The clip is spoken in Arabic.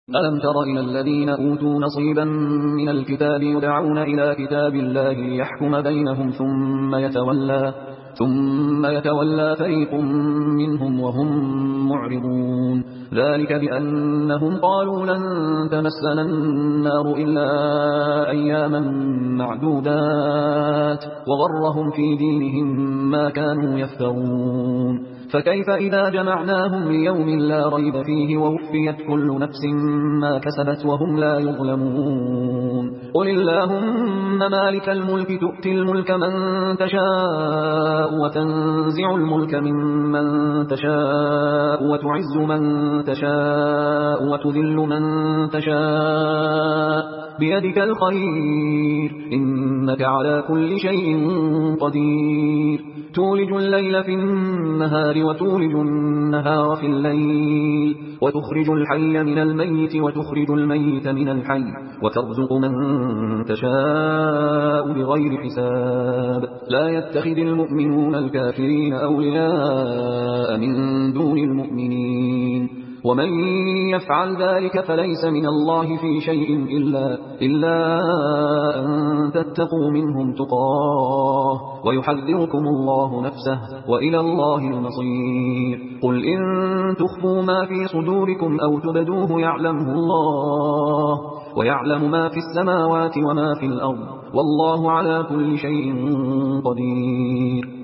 ألم تر إلى الذين أوتوا نصيبا من الكتاب يدعون إلى كتاب الله ليحكم بينهم ثم يتولى فريق منهم وهم معرضون ذلك بأنهم قالوا لن تمسنا النار إلا أياما معدودات وغرهم في دينهم ما كانوا يفترون فكيف إذا جمعناهم ليوم لا ريب فيه ووفيت كل نفس ما كسبت وهم لا يظلمون قل اللهم مالك الملك تؤتي الملك من تشاء وتنزع الملك ممن تشاء وتعز من تشاء وتذل من تشاء بيدك الخير إنك على كل شيء قدير تولج الليل في النهار وتولج النهار في الليل وتخرج الحي من الميت وتخرج الميت من الحي وترزق من تشاء بغير حساب لا يتخذ المؤمنون الكافرين أولياء من دون المؤمنين ومن يفعل ذلك فليس من الله في شيء إلا أن تتقوا منهم تقاه ويحذركم الله نفسه وإلى الله المصير قل إن تخفوا ما في صدوركم أو تبدوه يعلمه الله ويعلم ما في السماوات وما في الأرض والله على كل شيء قدير